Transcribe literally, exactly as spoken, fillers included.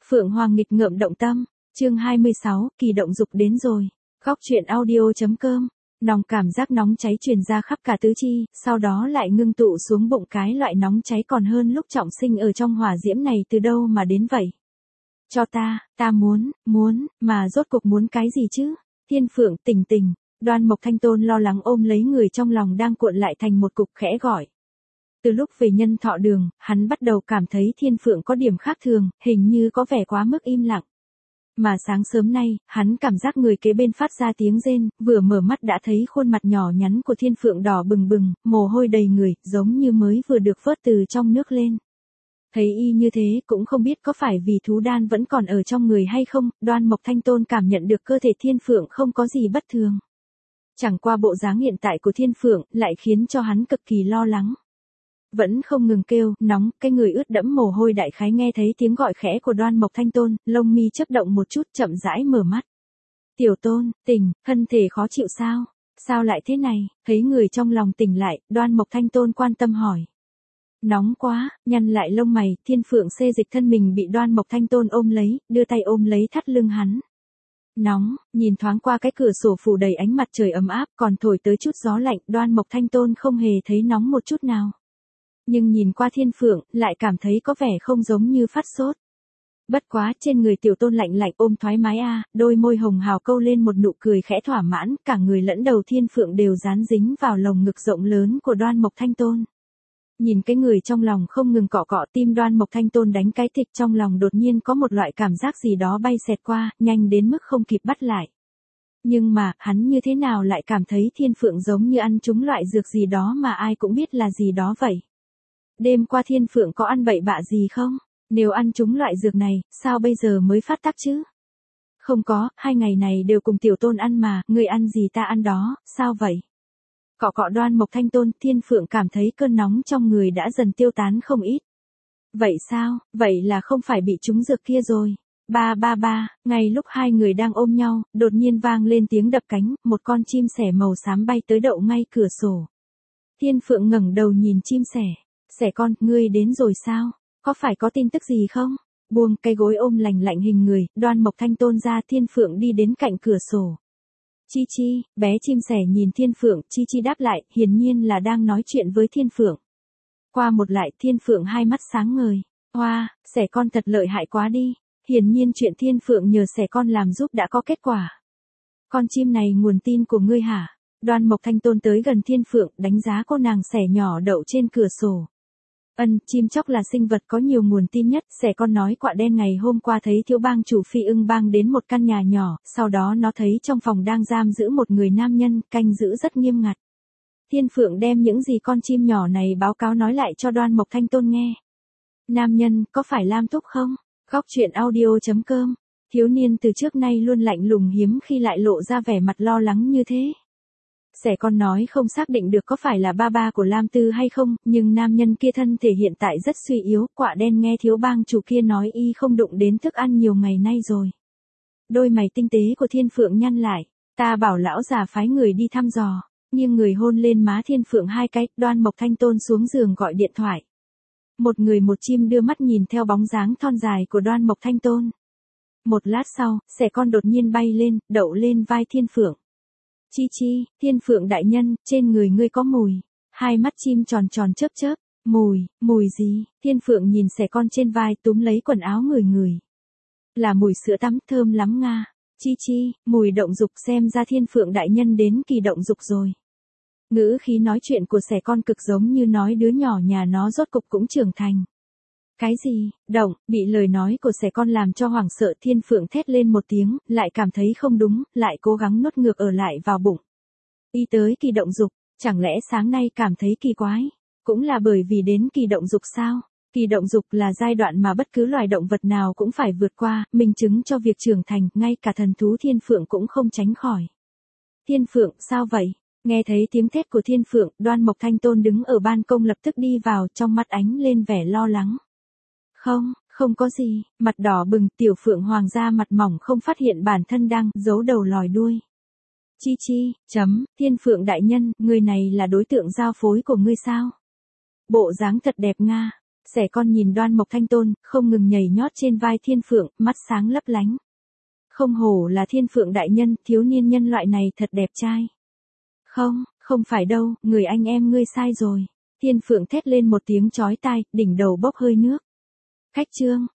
Phượng Hoàng nghịch ngợm động tâm, chương hai mươi sáu, kỳ động dục đến rồi. Góc truyện audio.com, nòng cảm giác nóng cháy truyền ra khắp cả tứ chi, sau đó lại ngưng tụ xuống bụng, cái loại nóng cháy còn hơn lúc trọng sinh ở trong hỏa diễm này từ đâu mà đến vậy? Cho ta, ta muốn, muốn, mà rốt cuộc muốn cái gì chứ? Thiên Phượng tỉnh tỉnh, Đoan Mộc Thanh Tôn lo lắng ôm lấy người trong lòng đang cuộn lại thành một cục, khẽ gọi. Từ lúc về Nhân Thọ Đường, hắn bắt đầu cảm thấy Thiên Phượng có điểm khác thường, hình như có vẻ quá mức im lặng. Mà sáng sớm nay, hắn cảm giác người kế bên phát ra tiếng rên, vừa mở mắt đã thấy khuôn mặt nhỏ nhắn của Thiên Phượng đỏ bừng bừng, mồ hôi đầy người, giống như mới vừa được vớt từ trong nước lên. Thấy y như thế, cũng không biết có phải vì thú đan vẫn còn ở trong người hay không, Đoan Mộc Thanh Tôn cảm nhận được cơ thể Thiên Phượng không có gì bất thường. Chẳng qua bộ dáng hiện tại của Thiên Phượng lại khiến cho hắn cực kỳ lo lắng. Vẫn không ngừng kêu, nóng, cái người ướt đẫm mồ hôi. Đại khái nghe thấy tiếng gọi khẽ của Đoan Mộc Thanh Tôn, lông mi chớp động một chút, chậm rãi mở mắt. Tiểu Tôn, tỉnh, thân thể khó chịu sao? Sao lại thế này? Thấy người trong lòng tỉnh lại, Đoan Mộc Thanh Tôn quan tâm hỏi. Nóng quá, nhăn lại lông mày, Thiên Phượng xê dịch thân mình bị Đoan Mộc Thanh Tôn ôm lấy, đưa tay ôm lấy thắt lưng hắn. Nóng, nhìn thoáng qua cái cửa sổ phủ đầy ánh mặt trời ấm áp, còn thổi tới chút gió lạnh, Đoan Mộc Thanh Tôn không hề thấy nóng một chút nào. Nhưng nhìn qua Thiên Phượng, lại cảm thấy có vẻ không giống như phát sốt. Bất quá, trên người Tiểu Tôn lạnh lạnh ôm thoải mái a, à, đôi môi hồng hào câu lên một nụ cười khẽ thỏa mãn, cả người lẫn đầu Thiên Phượng đều dán dính vào lồng ngực rộng lớn của Đoan Mộc Thanh Tôn. Nhìn cái người trong lòng không ngừng cọ cọ, tim Đoan Mộc Thanh Tôn đánh cái thịch, trong lòng đột nhiên có một loại cảm giác gì đó bay xẹt qua, nhanh đến mức không kịp bắt lại. Nhưng mà, hắn như thế nào lại cảm thấy Thiên Phượng giống như ăn trúng loại dược gì đó mà ai cũng biết là gì đó vậy? Đêm qua Thiên Phượng có ăn bậy bạ gì không? Nếu ăn trúng loại dược này, sao bây giờ mới phát tác chứ? Không có, hai ngày này đều cùng Tiểu Tôn ăn mà, người ăn gì ta ăn đó, sao vậy? Cọ cọ Đoan Mộc Thanh Tôn, Thiên Phượng cảm thấy cơn nóng trong người đã dần tiêu tán không ít. Vậy sao, vậy là không phải bị trúng dược kia rồi. Ba ba ba, ngay lúc hai người đang ôm nhau, đột nhiên vang lên tiếng đập cánh, một con chim sẻ màu xám bay tới đậu ngay cửa sổ. Thiên Phượng ngẩng đầu nhìn chim sẻ. Sẻ con, ngươi đến rồi sao? Có phải có tin tức gì không? Buông cái gối ôm lành lạnh hình người, Đoan Mộc Thanh Tôn ra, Thiên Phượng đi đến cạnh cửa sổ. Chi Chi, bé chim sẻ nhìn Thiên Phượng, Chi Chi đáp lại, hiển nhiên là đang nói chuyện với Thiên Phượng. Qua một lại, Thiên Phượng hai mắt sáng ngời. Hoa, wow, sẻ con thật lợi hại quá đi. Hiển nhiên chuyện Thiên Phượng nhờ sẻ con làm giúp đã có kết quả. Con chim này nguồn tin của ngươi hả? Đoan Mộc Thanh Tôn tới gần Thiên Phượng, đánh giá cô nàng sẻ nhỏ đậu trên cửa sổ. Ân, chim chóc là sinh vật có nhiều nguồn tin nhất, sẻ con nói quạ đen ngày hôm qua thấy thiếu bang chủ Phi Ưng Bang đến một căn nhà nhỏ, sau đó nó thấy trong phòng đang giam giữ một người nam nhân, canh giữ rất nghiêm ngặt. Thiên Phượng đem những gì con chim nhỏ này báo cáo nói lại cho Đoan Mộc Thanh Tôn nghe. Nam nhân, có phải Lam Thúc không? Góc truyện audio.com, thiếu niên từ trước nay luôn lạnh lùng, hiếm khi lại lộ ra vẻ mặt lo lắng như thế. Sẻ con nói không xác định được có phải là ba ba của Lam Tư hay không, nhưng nam nhân kia thân thể hiện tại rất suy yếu, quạ đen nghe thiếu bang chủ kia nói y không đụng đến thức ăn nhiều ngày nay rồi. Đôi mày tinh tế của Thiên Phượng nhăn lại, ta bảo lão già phái người đi thăm dò, nhưng người hôn lên má Thiên Phượng hai cái, Đoan Mộc Thanh Tôn xuống giường gọi điện thoại. Một người một chim đưa mắt nhìn theo bóng dáng thon dài của Đoan Mộc Thanh Tôn. Một lát sau, sẻ con đột nhiên bay lên, đậu lên vai Thiên Phượng. Chi Chi, Thiên Phượng đại nhân, trên người ngươi có mùi. Hai mắt chim tròn tròn chớp chớp. Mùi, mùi gì? Thiên Phượng nhìn sẻ con trên vai, túm lấy quần áo người người. Là mùi sữa tắm, thơm lắm nga. Chi Chi, mùi động dục, xem ra Thiên Phượng đại nhân đến kỳ động dục rồi. Ngữ khí nói chuyện của sẻ con cực giống như nói đứa nhỏ nhà nó rốt cục cũng trưởng thành. Cái gì? Động, bị lời nói của sẻ con làm cho hoảng sợ, Thiên Phượng thét lên một tiếng, lại cảm thấy không đúng, lại cố gắng nuốt ngược ở lại vào bụng. Y tới kỳ động dục, chẳng lẽ sáng nay cảm thấy kỳ quái? Cũng là bởi vì đến kỳ động dục sao? Kỳ động dục là giai đoạn mà bất cứ loài động vật nào cũng phải vượt qua, minh chứng cho việc trưởng thành, ngay cả thần thú Thiên Phượng cũng không tránh khỏi. Thiên Phượng, sao vậy? Nghe thấy tiếng thét của Thiên Phượng, Đoan Mộc Thanh Tôn đứng ở ban công lập tức đi vào, trong mắt ánh lên vẻ lo lắng. Không, không có gì, mặt đỏ bừng, Tiểu Phượng Hoàng ra mặt mỏng không phát hiện bản thân đang giấu đầu lòi đuôi. Chi Chi, chấm, Thiên Phượng đại nhân, người này là đối tượng giao phối của ngươi sao? Bộ dáng thật đẹp nga. Xẻ con nhìn Đoan Mộc Thanh Tôn, không ngừng nhảy nhót trên vai Thiên Phượng, mắt sáng lấp lánh. Không hổ là Thiên Phượng đại nhân, thiếu niên nhân loại này thật đẹp trai. Không, không phải đâu, người anh em ngươi sai rồi. Thiên Phượng thét lên một tiếng chói tai, đỉnh đầu bốc hơi nước. Khách trương,